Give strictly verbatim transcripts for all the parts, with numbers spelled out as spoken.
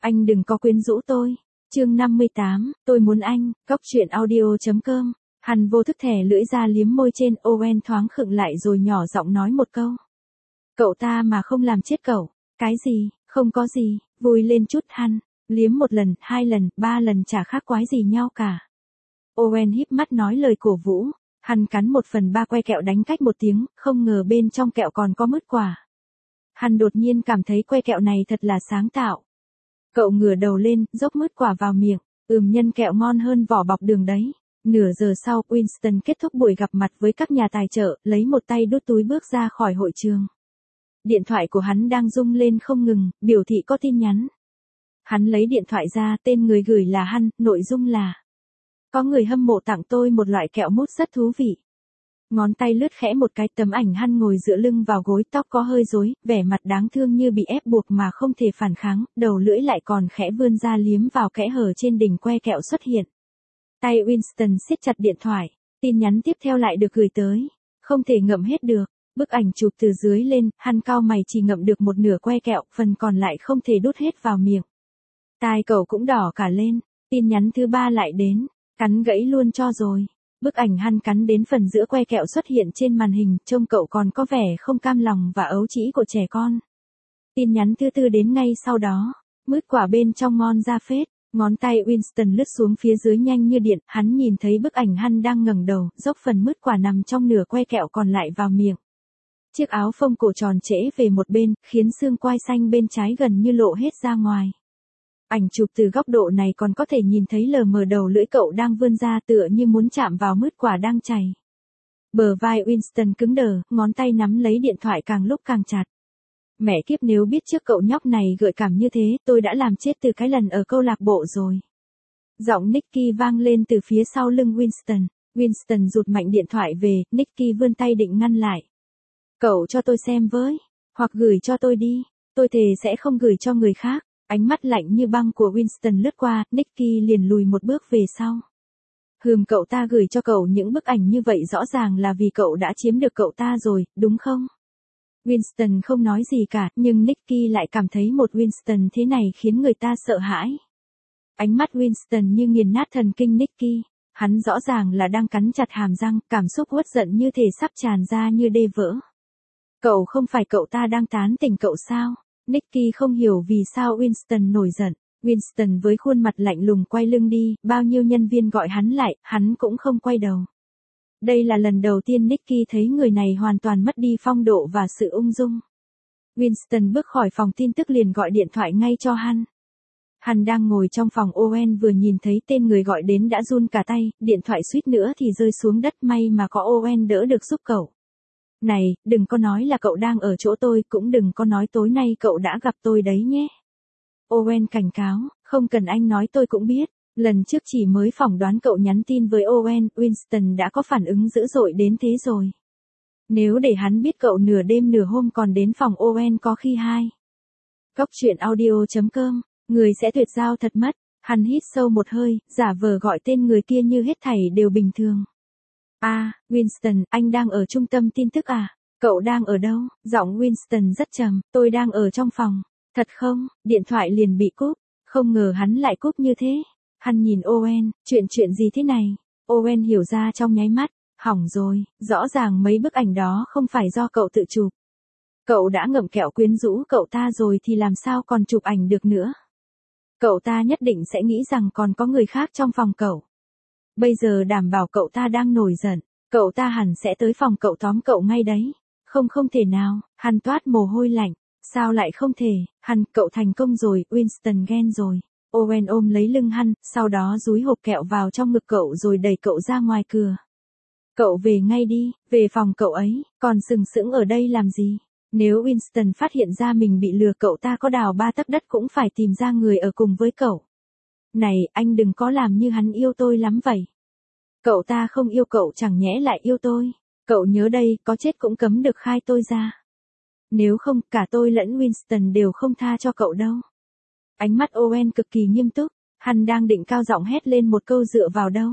Anh đừng có quyến rũ tôi. Chương năm mươi tám, tôi muốn anh, góc truyện audio.com. Hắn vô thức thè lưỡi ra liếm môi trên, Owen thoáng khựng lại rồi nhỏ giọng nói một câu. Cậu ta mà không làm chết cậu. Cái gì, không có gì, vui lên chút hắn. Liếm một lần, hai lần, ba lần chả khác quái gì nhau cả. Owen híp mắt nói lời cổ vũ. Hắn cắn một phần ba que kẹo đánh cách một tiếng, không ngờ bên trong kẹo còn có mứt quả. Hắn đột nhiên cảm thấy que kẹo này thật là sáng tạo. Cậu ngửa đầu lên, dốc mứt quả vào miệng, ừm nhân kẹo ngon hơn vỏ bọc đường đấy. Nửa giờ sau, Winston kết thúc buổi gặp mặt với các nhà tài trợ, lấy một tay đút túi bước ra khỏi hội trường. Điện thoại của hắn đang rung lên không ngừng, biểu thị có tin nhắn. Hắn lấy điện thoại ra, tên người gửi là Hắn, nội dung là: có người hâm mộ tặng tôi một loại kẹo mút rất thú vị. Ngón tay lướt khẽ một cái, tấm ảnh Hắn ngồi dựa lưng vào gối, tóc có hơi rối, vẻ mặt đáng thương như bị ép buộc mà không thể phản kháng, đầu lưỡi lại còn khẽ vươn ra liếm vào kẽ hở trên đỉnh que kẹo xuất hiện. Tay Winston siết chặt điện thoại, tin nhắn tiếp theo lại được gửi tới. Không thể ngậm hết được, bức ảnh chụp từ dưới lên, Hắn cau mày chỉ ngậm được một nửa que kẹo, phần còn lại không thể đút hết vào miệng. Tai cậu cũng đỏ cả lên, tin nhắn thứ ba lại đến, cắn gãy luôn cho rồi. Bức ảnh Hắn cắn đến phần giữa que kẹo xuất hiện trên màn hình, trông cậu còn có vẻ không cam lòng và ấu trĩ của trẻ con. Tin nhắn thứ tư đến ngay sau đó, mứt quả bên trong ngon ra phết. Ngón tay Winston lướt xuống phía dưới nhanh như điện, hắn nhìn thấy bức ảnh Hắn đang ngẩng đầu, dốc phần mứt quả nằm trong nửa que kẹo còn lại vào miệng. Chiếc áo phông cổ tròn trễ về một bên, khiến xương quai xanh bên trái gần như lộ hết ra ngoài. Ảnh chụp từ góc độ này còn có thể nhìn thấy lờ mờ đầu lưỡi cậu đang vươn ra tựa như muốn chạm vào mứt quả đang chảy. Bờ vai Winston cứng đờ, ngón tay nắm lấy điện thoại càng lúc càng chặt. Mẹ kiếp, nếu biết trước cậu nhóc này gợi cảm như thế, tôi đã làm chết từ cái lần ở câu lạc bộ rồi. Giọng Nicky vang lên từ phía sau lưng Winston. Winston rụt mạnh điện thoại về, Nicky vươn tay định ngăn lại. Cậu cho tôi xem với, hoặc gửi cho tôi đi, tôi thề sẽ không gửi cho người khác. Ánh mắt lạnh như băng của Winston lướt qua, Nicky liền lùi một bước về sau. Hừm, cậu ta gửi cho cậu những bức ảnh như vậy rõ ràng là vì cậu đã chiếm được cậu ta rồi, đúng không? Winston không nói gì cả, nhưng Nicky lại cảm thấy một Winston thế này khiến người ta sợ hãi. Ánh mắt Winston như nghiền nát thần kinh Nicky, hắn rõ ràng là đang cắn chặt hàm răng, cảm xúc uất giận như thể sắp tràn ra như đê vỡ. Cậu không phải cậu ta đang tán tỉnh cậu sao? Nicky không hiểu vì sao Winston nổi giận. Winston với khuôn mặt lạnh lùng quay lưng đi, bao nhiêu nhân viên gọi hắn lại, hắn cũng không quay đầu. Đây là lần đầu tiên Nicky thấy người này hoàn toàn mất đi phong độ và sự ung dung. Winston bước khỏi phòng tin tức liền gọi điện thoại ngay cho Hắn. Hắn đang ngồi trong phòng, Owen vừa nhìn thấy tên người gọi đến đã run cả tay, điện thoại suýt nữa thì rơi xuống đất, may mà có Owen đỡ được giúp cậu. Này, đừng có nói là cậu đang ở chỗ tôi, cũng đừng có nói tối nay cậu đã gặp tôi đấy nhé. Owen cảnh cáo, không cần anh nói tôi cũng biết. Lần trước chỉ mới phỏng đoán cậu nhắn tin với Owen, Winston đã có phản ứng dữ dội đến thế rồi. Nếu để hắn biết cậu nửa đêm nửa hôm còn đến phòng Owen có khi hai. Góc truyện audio.com, người sẽ tuyệt giao thật mất. Hắn hít sâu một hơi, giả vờ gọi tên người kia như hết thảy đều bình thường. À, Winston, anh đang ở trung tâm tin tức à? Cậu đang ở đâu? Giọng Winston rất trầm, tôi đang ở trong phòng. Thật không? Điện thoại liền bị cúp. Không ngờ hắn lại cúp như thế. Hắn nhìn Owen, chuyện chuyện gì thế này? Owen hiểu ra trong nháy mắt, hỏng rồi, rõ ràng mấy bức ảnh đó không phải do cậu tự chụp. Cậu đã ngậm kẹo quyến rũ cậu ta rồi thì làm sao còn chụp ảnh được nữa? Cậu ta nhất định sẽ nghĩ rằng còn có người khác trong phòng cậu. Bây giờ đảm bảo cậu ta đang nổi giận, cậu ta hẳn sẽ tới phòng cậu tóm cậu ngay đấy. Không không thể nào, Hắn toát mồ hôi lạnh, sao lại không thể, Hắn, cậu thành công rồi, Winston ghen rồi. Owen ôm lấy lưng Hắn, sau đó dúi hộp kẹo vào trong ngực cậu rồi đẩy cậu ra ngoài cửa. Cậu về ngay đi, về phòng cậu ấy, còn sừng sững ở đây làm gì? Nếu Winston phát hiện ra mình bị lừa, cậu ta có đào ba tấc đất cũng phải tìm ra người ở cùng với cậu. Này, anh đừng có làm như hắn yêu tôi lắm vậy. Cậu ta không yêu cậu chẳng nhẽ lại yêu tôi. Cậu nhớ đây, có chết cũng cấm được khai tôi ra. Nếu không, cả tôi lẫn Winston đều không tha cho cậu đâu. Ánh mắt Owen cực kỳ nghiêm túc, Hắn đang định cao giọng hét lên một câu dựa vào đâu.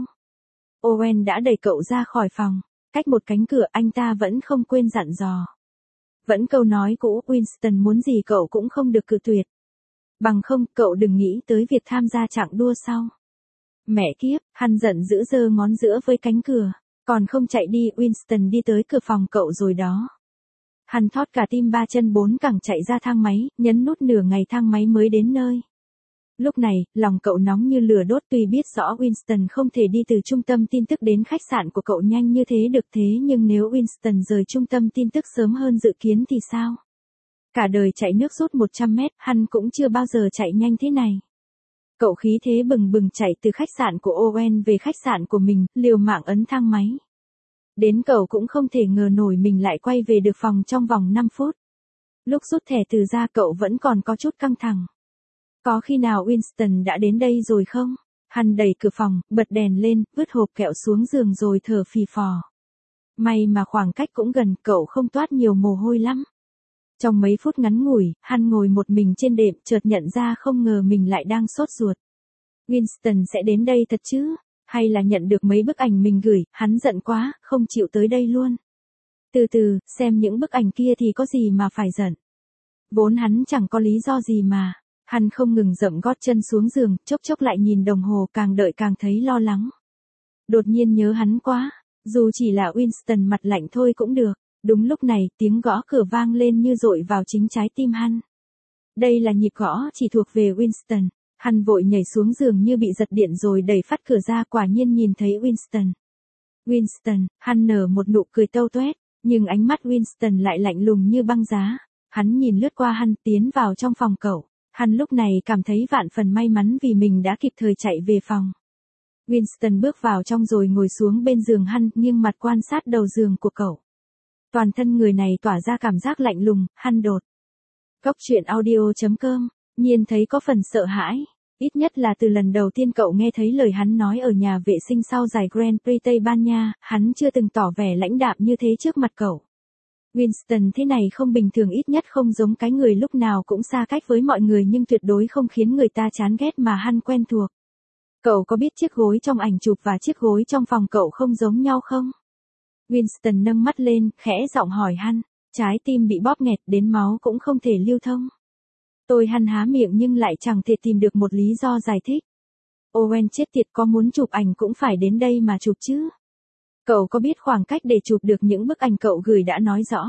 Owen đã đẩy cậu ra khỏi phòng, cách một cánh cửa anh ta vẫn không quên dặn dò. Vẫn câu nói cũ, Winston muốn gì cậu cũng không được cự tuyệt. Bằng không, cậu đừng nghĩ tới việc tham gia chặng đua sau. Mẹ kiếp, hắn giận dữ giơ ngón giữa với cánh cửa. Còn không chạy đi, Winston đi tới cửa phòng cậu rồi đó. Hắn thót cả tim ba chân bốn cẳng chạy ra thang máy, nhấn nút nửa ngày thang máy mới đến nơi. Lúc này, lòng cậu nóng như lửa đốt tuy biết rõ Winston không thể đi từ trung tâm tin tức đến khách sạn của cậu nhanh như thế được thế nhưng nếu Winston rời trung tâm tin tức sớm hơn dự kiến thì sao? Cả đời chạy nước rút một trăm mét, hắn cũng chưa bao giờ chạy nhanh thế này. Cậu khí thế bừng bừng chạy từ khách sạn của Owen về khách sạn của mình, liều mạng ấn thang máy. Đến cậu cũng không thể ngờ nổi mình lại quay về được phòng trong vòng năm phút. Lúc rút thẻ từ ra cậu vẫn còn có chút căng thẳng. Có khi nào Winston đã đến đây rồi không? Hắn đẩy cửa phòng, bật đèn lên, vứt hộp kẹo xuống giường rồi thở phì phò. May mà khoảng cách cũng gần, cậu không toát nhiều mồ hôi lắm. Trong mấy phút ngắn ngủi, hắn ngồi một mình trên đệm, chợt nhận ra không ngờ mình lại đang sốt ruột. Winston sẽ đến đây thật chứ? Hay là nhận được mấy bức ảnh mình gửi, hắn giận quá, không chịu tới đây luôn. Từ từ, xem những bức ảnh kia thì có gì mà phải giận. Vốn hắn chẳng có lý do gì mà. Hắn không ngừng dậm gót chân xuống giường, chốc chốc lại nhìn đồng hồ càng đợi càng thấy lo lắng. Đột nhiên nhớ hắn quá, dù chỉ là Winston mặt lạnh thôi cũng được. Đúng lúc này, tiếng gõ cửa vang lên như dội vào chính trái tim hắn. Đây là nhịp gõ chỉ thuộc về Winston. Hắn vội nhảy xuống giường như bị giật điện rồi đẩy phắt cửa ra, quả nhiên nhìn thấy Winston. Winston, hắn nở một nụ cười tâu tuét, nhưng ánh mắt Winston lại lạnh lùng như băng giá. Hắn nhìn lướt qua hắn tiến vào trong phòng cậu. Hắn lúc này cảm thấy vạn phần may mắn vì mình đã kịp thời chạy về phòng. Winston bước vào trong rồi ngồi xuống bên giường hắn, nghiêng mặt quan sát đầu giường của cậu. Toàn thân người này tỏa ra cảm giác lạnh lùng, hắn đột. Cốc truyện audio chấm com, Nhiên thấy có phần sợ hãi. Ít nhất là từ lần đầu tiên cậu nghe thấy lời hắn nói ở nhà vệ sinh sau giải Grand Prix Tây Ban Nha, hắn chưa từng tỏ vẻ lãnh đạm như thế trước mặt cậu. Winston thế này không bình thường, ít nhất không giống cái người lúc nào cũng xa cách với mọi người nhưng tuyệt đối không khiến người ta chán ghét mà hắn quen thuộc. Cậu có biết chiếc gối trong ảnh chụp và chiếc gối trong phòng cậu không giống nhau không? Winston nâng mắt lên, khẽ giọng hỏi hắn, trái tim bị bóp nghẹt đến máu cũng không thể lưu thông. Tôi hắn há miệng nhưng lại chẳng thể tìm được một lý do giải thích. Owen chết tiệt, có muốn chụp ảnh cũng phải đến đây mà chụp chứ. Cậu có biết khoảng cách để chụp được những bức ảnh cậu gửi đã nói rõ.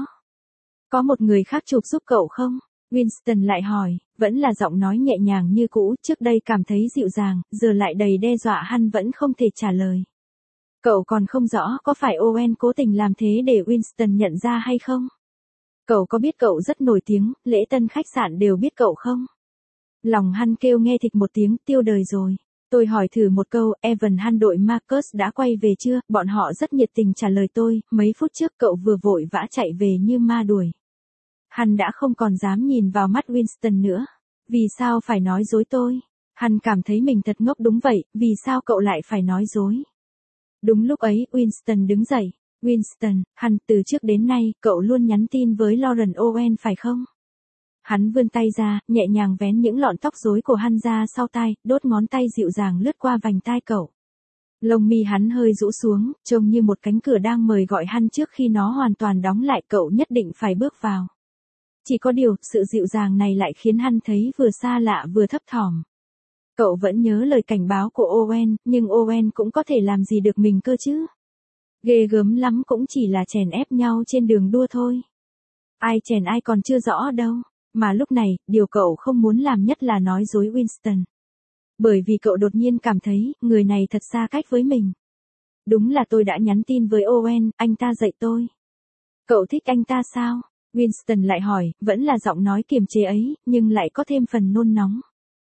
Có một người khác chụp giúp cậu không? Winston lại hỏi, vẫn là giọng nói nhẹ nhàng như cũ, trước đây cảm thấy dịu dàng, giờ lại đầy đe dọa, hắn vẫn không thể trả lời. Cậu còn không rõ có phải Owen cố tình làm thế để Winston nhận ra hay không? Cậu có biết cậu rất nổi tiếng, lễ tân khách sạn đều biết cậu không? Lòng hắn kêu nghe thịch một tiếng, tiêu đời rồi. Tôi hỏi thử một câu, Evan han đội Marcus đã quay về chưa? Bọn họ rất nhiệt tình trả lời tôi, mấy phút trước cậu vừa vội vã chạy về như ma đuổi. Hắn đã không còn dám nhìn vào mắt Winston nữa. Vì sao phải nói dối tôi? Hắn cảm thấy mình thật ngốc. Đúng vậy, vì sao cậu lại phải nói dối? Đúng lúc ấy, Winston đứng dậy. Winston, hắn, từ trước đến nay, cậu luôn nhắn tin với Lauren Owen phải không? Hắn vươn tay ra, nhẹ nhàng vén những lọn tóc rối của hắn ra sau tai, đốt ngón tay dịu dàng lướt qua vành tai cậu. Lông mi hắn hơi rũ xuống, trông như một cánh cửa đang mời gọi hắn trước khi nó hoàn toàn đóng lại, cậu nhất định phải bước vào. Chỉ có điều, sự dịu dàng này lại khiến hắn thấy vừa xa lạ vừa thấp thỏm. Cậu vẫn nhớ lời cảnh báo của Owen, nhưng Owen cũng có thể làm gì được mình cơ chứ? Ghê gớm lắm, cũng chỉ là chèn ép nhau trên đường đua thôi. Ai chèn ai còn chưa rõ đâu. Mà lúc này, điều cậu không muốn làm nhất là nói dối Winston. Bởi vì cậu đột nhiên cảm thấy, người này thật xa cách với mình. Đúng là tôi đã nhắn tin với Owen, anh ta dạy tôi. Cậu thích anh ta sao? Winston lại hỏi, vẫn là giọng nói kiềm chế ấy, nhưng lại có thêm phần nôn nóng.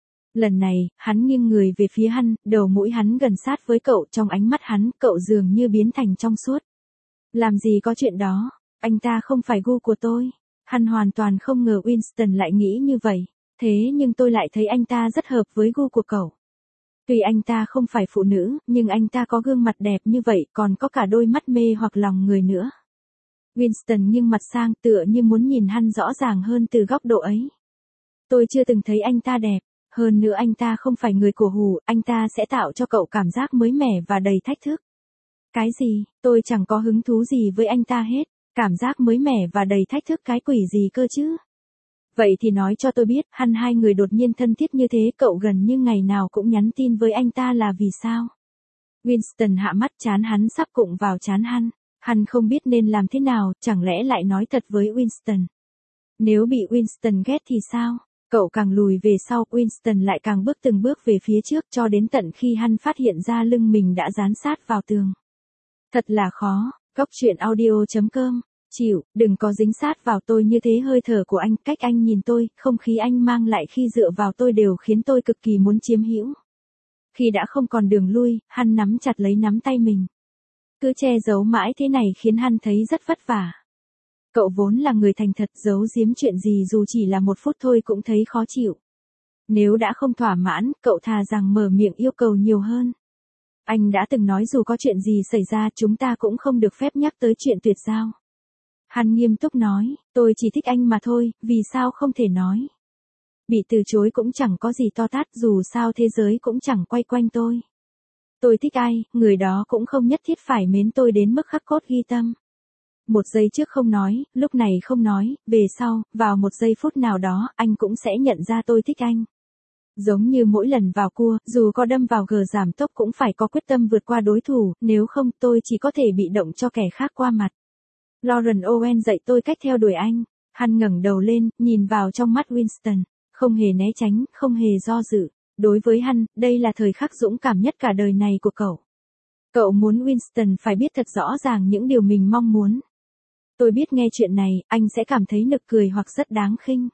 Lần này, hắn nghiêng người về phía hắn, đầu mũi hắn gần sát với cậu, trong ánh mắt hắn, cậu dường như biến thành trong suốt. Làm gì có chuyện đó, anh ta không phải gu của tôi. Hắn hoàn toàn không ngờ Winston lại nghĩ như vậy, thế nhưng tôi lại thấy anh ta rất hợp với gu của cậu. Tuy anh ta không phải phụ nữ, nhưng anh ta có gương mặt đẹp như vậy, còn có cả đôi mắt mê hoặc lòng người nữa. Winston nghiêng mặt sang, tựa như muốn nhìn hắn rõ ràng hơn từ góc độ ấy. Tôi chưa từng thấy anh ta đẹp, hơn nữa anh ta không phải người cổ hủ, anh ta sẽ tạo cho cậu cảm giác mới mẻ và đầy thách thức. Cái gì, tôi chẳng có hứng thú gì với anh ta hết. Cảm giác mới mẻ và đầy thách thức cái quỷ gì cơ chứ? Vậy thì nói cho tôi biết, hắn hai người đột nhiên thân thiết như thế, cậu gần như ngày nào cũng nhắn tin với anh ta là vì sao? Winston hạ mắt, trán hắn sắp cụng vào trán hắn. Hắn không biết nên làm thế nào, chẳng lẽ lại nói thật với Winston. Nếu bị Winston ghét thì sao? Cậu càng lùi về sau, Winston lại càng bước từng bước về phía trước cho đến tận khi hắn phát hiện ra lưng mình đã dán sát vào tường. Thật là khó. Cóc truyện audio chấm com. Chịu, đừng có dính sát vào tôi như thế, hơi thở của anh, cách anh nhìn tôi, không khí anh mang lại khi dựa vào tôi đều khiến tôi cực kỳ muốn chiếm hữu. Khi đã không còn đường lui, hắn nắm chặt lấy nắm tay mình. Cứ che giấu mãi thế này khiến hắn thấy rất vất vả. Cậu vốn là người thành thật, giấu giếm chuyện gì dù chỉ là một phút thôi cũng thấy khó chịu. Nếu đã không thỏa mãn, cậu thà rằng mở miệng yêu cầu nhiều hơn. Anh đã từng nói dù có chuyện gì xảy ra chúng ta cũng không được phép nhắc tới chuyện tuyệt giao. Hắn nghiêm túc nói, tôi chỉ thích anh mà thôi, vì sao không thể nói. Bị từ chối cũng chẳng có gì to tát, dù sao thế giới cũng chẳng quay quanh tôi. Tôi thích ai, người đó cũng không nhất thiết phải mến tôi đến mức khắc cốt ghi tâm. Một giây trước không nói, lúc này không nói, về sau, vào một giây phút nào đó, anh cũng sẽ nhận ra tôi thích anh. Giống như mỗi lần vào cua, dù có đâm vào gờ giảm tốc cũng phải có quyết tâm vượt qua đối thủ, nếu không tôi chỉ có thể bị động cho kẻ khác qua mặt. Lauren Owen dạy tôi cách theo đuổi anh. Hắn ngẩng đầu lên, nhìn vào trong mắt Winston, không hề né tránh, không hề do dự. Đối với hắn, đây là thời khắc dũng cảm nhất cả đời này của cậu. Cậu muốn Winston phải biết thật rõ ràng những điều mình mong muốn. Tôi biết nghe chuyện này, anh sẽ cảm thấy nực cười hoặc rất đáng khinh.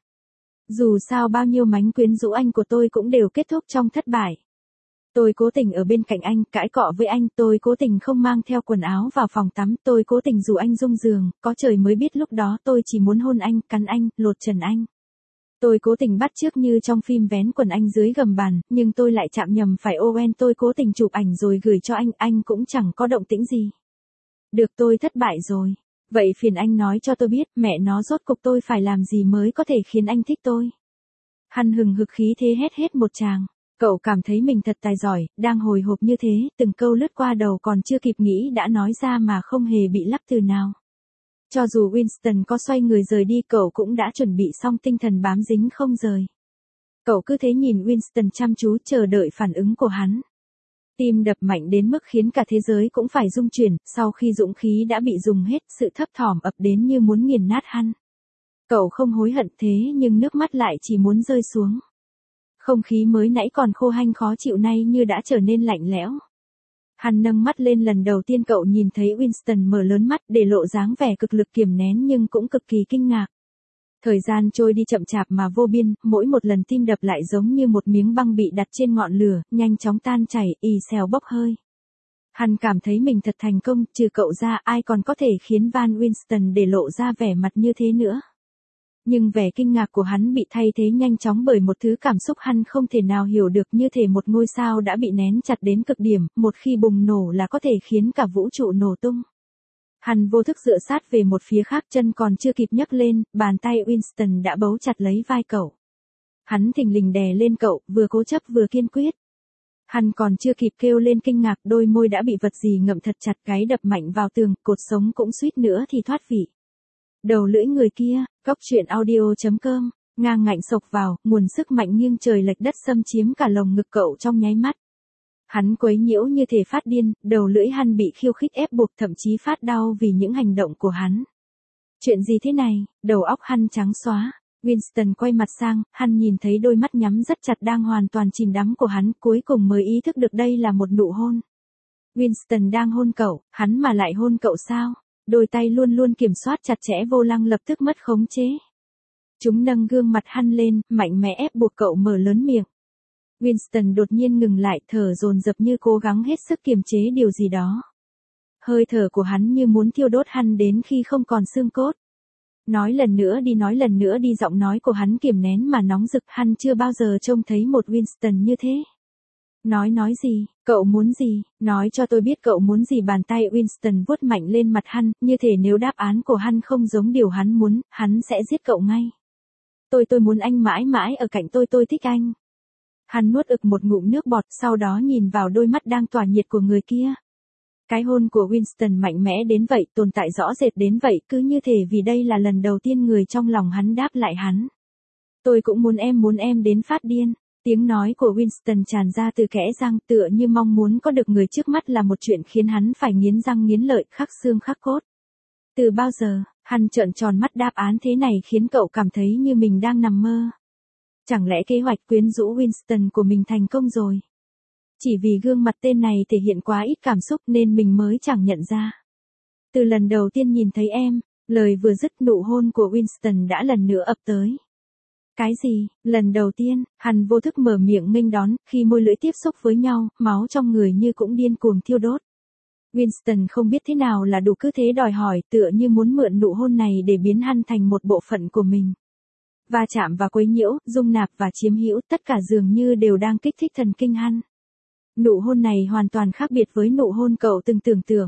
Dù sao bao nhiêu mánh quyến rũ anh của tôi cũng đều kết thúc trong thất bại. Tôi cố tình ở bên cạnh anh, cãi cọ với anh, tôi cố tình không mang theo quần áo vào phòng tắm, tôi cố tình rủ anh rung giường, có trời mới biết lúc đó tôi chỉ muốn hôn anh, cắn anh, lột trần anh. Tôi cố tình bắt chước như trong phim vén quần anh dưới gầm bàn, nhưng tôi lại chạm nhầm phải Owen, tôi cố tình chụp ảnh rồi gửi cho anh, anh cũng chẳng có động tĩnh gì. Được, tôi thất bại rồi. Vậy phiền anh nói cho tôi biết, mẹ nó rốt cục tôi phải làm gì mới có thể khiến anh thích tôi. Hắn hừng hực khí thế hét hết một tràng. Cậu cảm thấy mình thật tài giỏi, đang hồi hộp như thế, từng câu lướt qua đầu còn chưa kịp nghĩ đã nói ra mà không hề bị lắp từ nào. Cho dù Winston có xoay người rời đi, cậu cũng đã chuẩn bị xong tinh thần bám dính không rời. Cậu cứ thế nhìn Winston chăm chú chờ đợi phản ứng của hắn. Tim đập mạnh đến mức khiến cả thế giới cũng phải rung chuyển, sau khi dũng khí đã bị dùng hết, sự thấp thỏm ập đến như muốn nghiền nát hắn. Cậu không hối hận thế nhưng nước mắt lại chỉ muốn rơi xuống. Không khí mới nãy còn khô hanh khó chịu nay như đã trở nên lạnh lẽo. Hắn nâng mắt lên, lần đầu tiên cậu nhìn thấy Winston mở lớn mắt để lộ dáng vẻ cực lực kiềm nén nhưng cũng cực kỳ kinh ngạc. Thời gian trôi đi chậm chạp mà vô biên, mỗi một lần tim đập lại giống như một miếng băng bị đặt trên ngọn lửa, nhanh chóng tan chảy, ì xèo bốc hơi. Hắn cảm thấy mình thật thành công, trừ cậu ra ai còn có thể khiến Van Winston để lộ ra vẻ mặt như thế nữa. Nhưng vẻ kinh ngạc của hắn bị thay thế nhanh chóng bởi một thứ cảm xúc hắn không thể nào hiểu được, như thể một ngôi sao đã bị nén chặt đến cực điểm, một khi bùng nổ là có thể khiến cả vũ trụ nổ tung. Hắn vô thức dựa sát về một phía khác, chân còn chưa kịp nhấc lên, bàn tay Winston đã bấu chặt lấy vai cậu. Hắn thình lình đè lên cậu, vừa cố chấp vừa kiên quyết. Hắn còn chưa kịp kêu lên kinh ngạc, đôi môi đã bị vật gì ngậm thật chặt, gáy đập mạnh vào tường, cột sống cũng suýt nữa thì thoát vị. Đầu lưỡi người kia, cóc truyện audio chấm com, ngang ngạnh sộc vào, nguồn sức mạnh nghiêng trời lệch đất xâm chiếm cả lồng ngực cậu trong nháy mắt. Hắn quấy nhiễu như thể phát điên, đầu lưỡi hắn bị khiêu khích ép buộc, thậm chí phát đau vì những hành động của hắn. Chuyện gì thế này, đầu óc hắn trắng xóa. Winston quay mặt sang, hắn nhìn thấy đôi mắt nhắm rất chặt đang hoàn toàn chìm đắm của hắn, cuối cùng mới ý thức được đây là một nụ hôn. Winston đang hôn cậu, hắn mà lại hôn cậu sao? Đôi tay luôn luôn kiểm soát chặt chẽ vô lăng lập tức mất khống chế. Chúng nâng gương mặt hắn lên, mạnh mẽ ép buộc cậu mở lớn miệng. Winston đột nhiên ngừng lại, thở dồn dập như cố gắng hết sức kiềm chế điều gì đó. Hơi thở của hắn như muốn thiêu đốt hắn đến khi không còn xương cốt. Nói lần nữa đi, nói lần nữa đi, giọng nói của hắn kiềm nén mà nóng rực, hắn chưa bao giờ trông thấy một Winston như thế. Nói nói gì, cậu muốn gì, nói cho tôi biết cậu muốn gì. Bàn tay Winston vuốt mạnh lên mặt hắn, như thể nếu đáp án của hắn không giống điều hắn muốn, hắn sẽ giết cậu ngay. Tôi tôi muốn anh mãi mãi ở cạnh tôi, tôi thích anh. Hắn nuốt ực một ngụm nước bọt, sau đó nhìn vào đôi mắt đang tỏa nhiệt của người kia. Cái hôn của Winston mạnh mẽ đến vậy, tồn tại rõ rệt đến vậy, cứ như thể vì đây là lần đầu tiên người trong lòng hắn đáp lại hắn. Tôi cũng muốn em muốn em đến phát điên. Tiếng nói của Winston tràn ra từ kẽ răng tựa như mong muốn có được người trước mắt là một chuyện khiến hắn phải nghiến răng nghiến lợi khắc xương khắc cốt. Từ bao giờ, hắn trợn tròn mắt đáp án thế này khiến cậu cảm thấy như mình đang nằm mơ. Chẳng lẽ kế hoạch quyến rũ Winston của mình thành công rồi? Chỉ vì gương mặt tên này thể hiện quá ít cảm xúc nên mình mới chẳng nhận ra. Từ lần đầu tiên nhìn thấy em, lời vừa dứt nụ hôn của Winston đã lần nữa ập tới. Cái gì? Lần đầu tiên, hắn vô thức mở miệng nghênh đón, khi môi lưỡi tiếp xúc với nhau, máu trong người như cũng điên cuồng thiêu đốt. Winston không biết thế nào là đủ cứ thế đòi hỏi tựa như muốn mượn nụ hôn này để biến hắn thành một bộ phận của mình. Va chạm và quấy nhiễu, dung nạp và chiếm hữu tất cả dường như đều đang kích thích thần kinh hắn. Nụ hôn này hoàn toàn khác biệt với nụ hôn cậu từng tưởng tượng.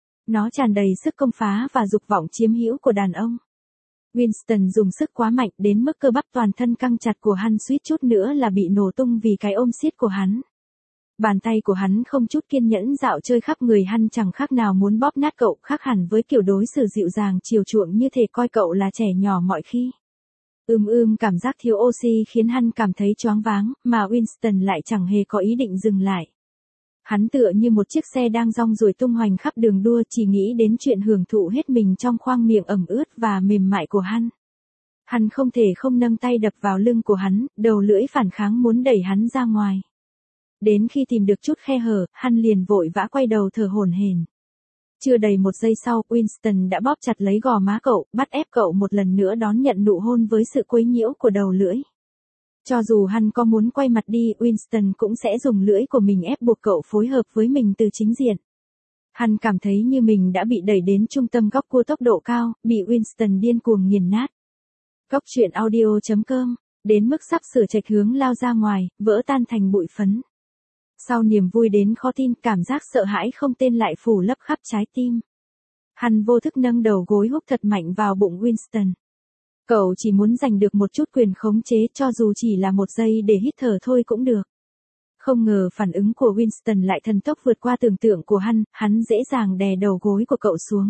Nó tràn đầy sức công phá và dục vọng chiếm hữu của đàn ông. Winston dùng sức quá mạnh đến mức cơ bắp toàn thân căng chặt của hắn suýt chút nữa là bị nổ tung vì cái ôm siết của hắn. Bàn tay của hắn không chút kiên nhẫn dạo chơi khắp người hắn chẳng khác nào muốn bóp nát cậu, khác hẳn với kiểu đối xử dịu dàng chiều chuộng như thể coi cậu là trẻ nhỏ mọi khi. Ưm ưm cảm giác thiếu oxy khiến hắn cảm thấy choáng váng, mà Winston lại chẳng hề có ý định dừng lại. Hắn tựa như một chiếc xe đang rong ruổi tung hoành khắp đường đua chỉ nghĩ đến chuyện hưởng thụ hết mình trong khoang miệng ẩm ướt và mềm mại của hắn. Hắn không thể không nâng tay đập vào lưng của hắn, đầu lưỡi phản kháng muốn đẩy hắn ra ngoài. Đến khi tìm được chút khe hở, hắn liền vội vã quay đầu thở hổn hển. Chưa đầy một giây sau, Winston đã bóp chặt lấy gò má cậu, bắt ép cậu một lần nữa đón nhận nụ hôn với sự quấy nhiễu của đầu lưỡi. Cho dù hắn có muốn quay mặt đi, Winston cũng sẽ dùng lưỡi của mình ép buộc cậu phối hợp với mình từ chính diện. Hắn cảm thấy như mình đã bị đẩy đến trung tâm góc cua tốc độ cao, bị Winston điên cuồng nghiền nát. Góc truyện audio chấm com, đến mức sắp sửa chệch hướng lao ra ngoài, vỡ tan thành bụi phấn. Sau niềm vui đến khó tin, cảm giác sợ hãi không tên lại phủ lấp khắp trái tim. Hắn vô thức nâng đầu gối húc thật mạnh vào bụng Winston. Cậu chỉ muốn giành được một chút quyền khống chế cho dù chỉ là một giây để hít thở thôi cũng được. Không ngờ phản ứng của Winston lại thần tốc vượt qua tưởng tượng của hắn, hắn dễ dàng đè đầu gối của cậu xuống.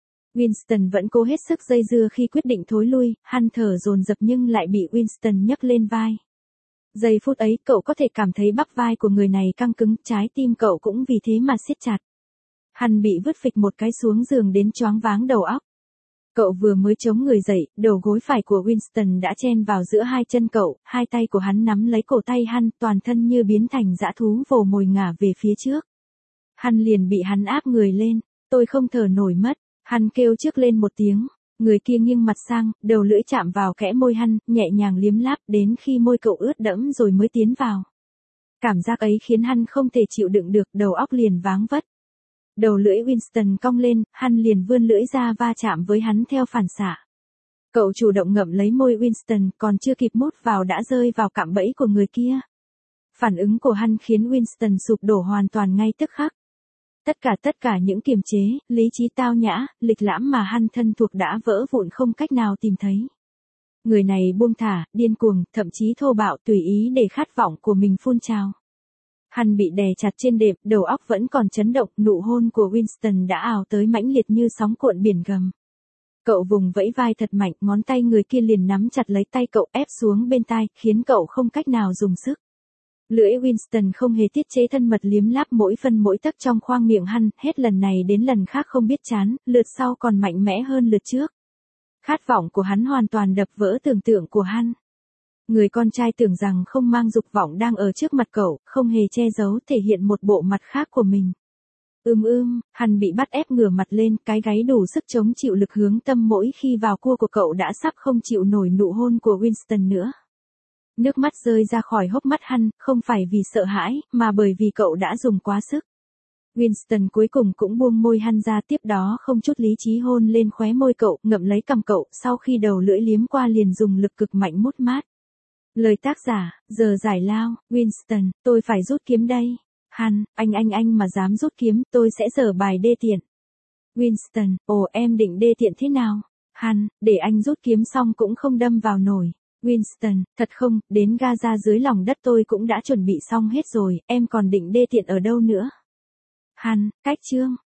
Winston vẫn cố hết sức dây dưa khi quyết định thối lui, hắn thở dồn dập nhưng lại bị Winston nhấc lên vai. Giây phút ấy cậu có thể cảm thấy bắp vai của người này căng cứng, trái tim cậu cũng vì thế mà siết chặt. Hắn bị vứt phịch một cái xuống giường đến choáng váng đầu óc. Cậu vừa mới chống người dậy, đầu gối phải của Winston đã chen vào giữa hai chân cậu, hai tay của hắn nắm lấy cổ tay hắn, toàn thân như biến thành dã thú vồ mồi ngả về phía trước. Hắn liền bị hắn áp người lên, tôi không thở nổi mất, hắn kêu trước lên một tiếng, người kia nghiêng mặt sang, đầu lưỡi chạm vào kẽ môi hắn, nhẹ nhàng liếm láp đến khi môi cậu ướt đẫm rồi mới tiến vào. Cảm giác ấy khiến hắn không thể chịu đựng được, đầu óc liền váng vất. Đầu lưỡi Winston cong lên, hắn liền vươn lưỡi ra va chạm với hắn theo phản xạ. Cậu chủ động ngậm lấy môi Winston, còn chưa kịp mút vào đã rơi vào cạm bẫy của người kia. Phản ứng của hắn khiến Winston sụp đổ hoàn toàn ngay tức khắc. Tất cả tất cả những kiềm chế, lý trí tao nhã, lịch lãm mà hắn thân thuộc đã vỡ vụn không cách nào tìm thấy. Người này buông thả, điên cuồng, thậm chí thô bạo tùy ý để khát vọng của mình phun trào. Hắn bị đè chặt trên đệm, đầu óc vẫn còn chấn động, nụ hôn của Winston đã ào tới mãnh liệt như sóng cuộn biển gầm. Cậu vùng vẫy vai thật mạnh, ngón tay người kia liền nắm chặt lấy tay cậu ép xuống bên tai, khiến cậu không cách nào dùng sức. Lưỡi Winston không hề tiết chế thân mật liếm láp mỗi phân mỗi tấc trong khoang miệng hắn, hết lần này đến lần khác không biết chán, lượt sau còn mạnh mẽ hơn lượt trước. Khát vọng của hắn hoàn toàn đập vỡ tưởng tượng của hắn. Người con trai tưởng rằng không mang dục vọng đang ở trước mặt cậu, không hề che giấu thể hiện một bộ mặt khác của mình. Ưm ưm, hắn bị bắt ép ngửa mặt lên, cái gáy đủ sức chống chịu lực hướng tâm mỗi khi vào cua của cậu đã sắp không chịu nổi nụ hôn của Winston nữa. Nước mắt rơi ra khỏi hốc mắt hắn, không phải vì sợ hãi, mà bởi vì cậu đã dùng quá sức. Winston cuối cùng cũng buông môi hắn ra, tiếp đó không chút lý trí hôn lên khóe môi cậu, ngậm lấy cằm cậu, sau khi đầu lưỡi liếm qua liền dùng lực cực mạnh mút mát. Lời tác giả, giờ giải lao, Winston, tôi phải rút kiếm đây. Hắn, anh anh anh mà dám rút kiếm, tôi sẽ dở bài đê tiện. Winston, ồ em định đê tiện thế nào? Hắn, để anh rút kiếm xong cũng không đâm vào nổi. Winston, thật không, đến Gaza dưới lòng đất tôi cũng đã chuẩn bị xong hết rồi, em còn định đê tiện ở đâu nữa? Hắn, cách chương.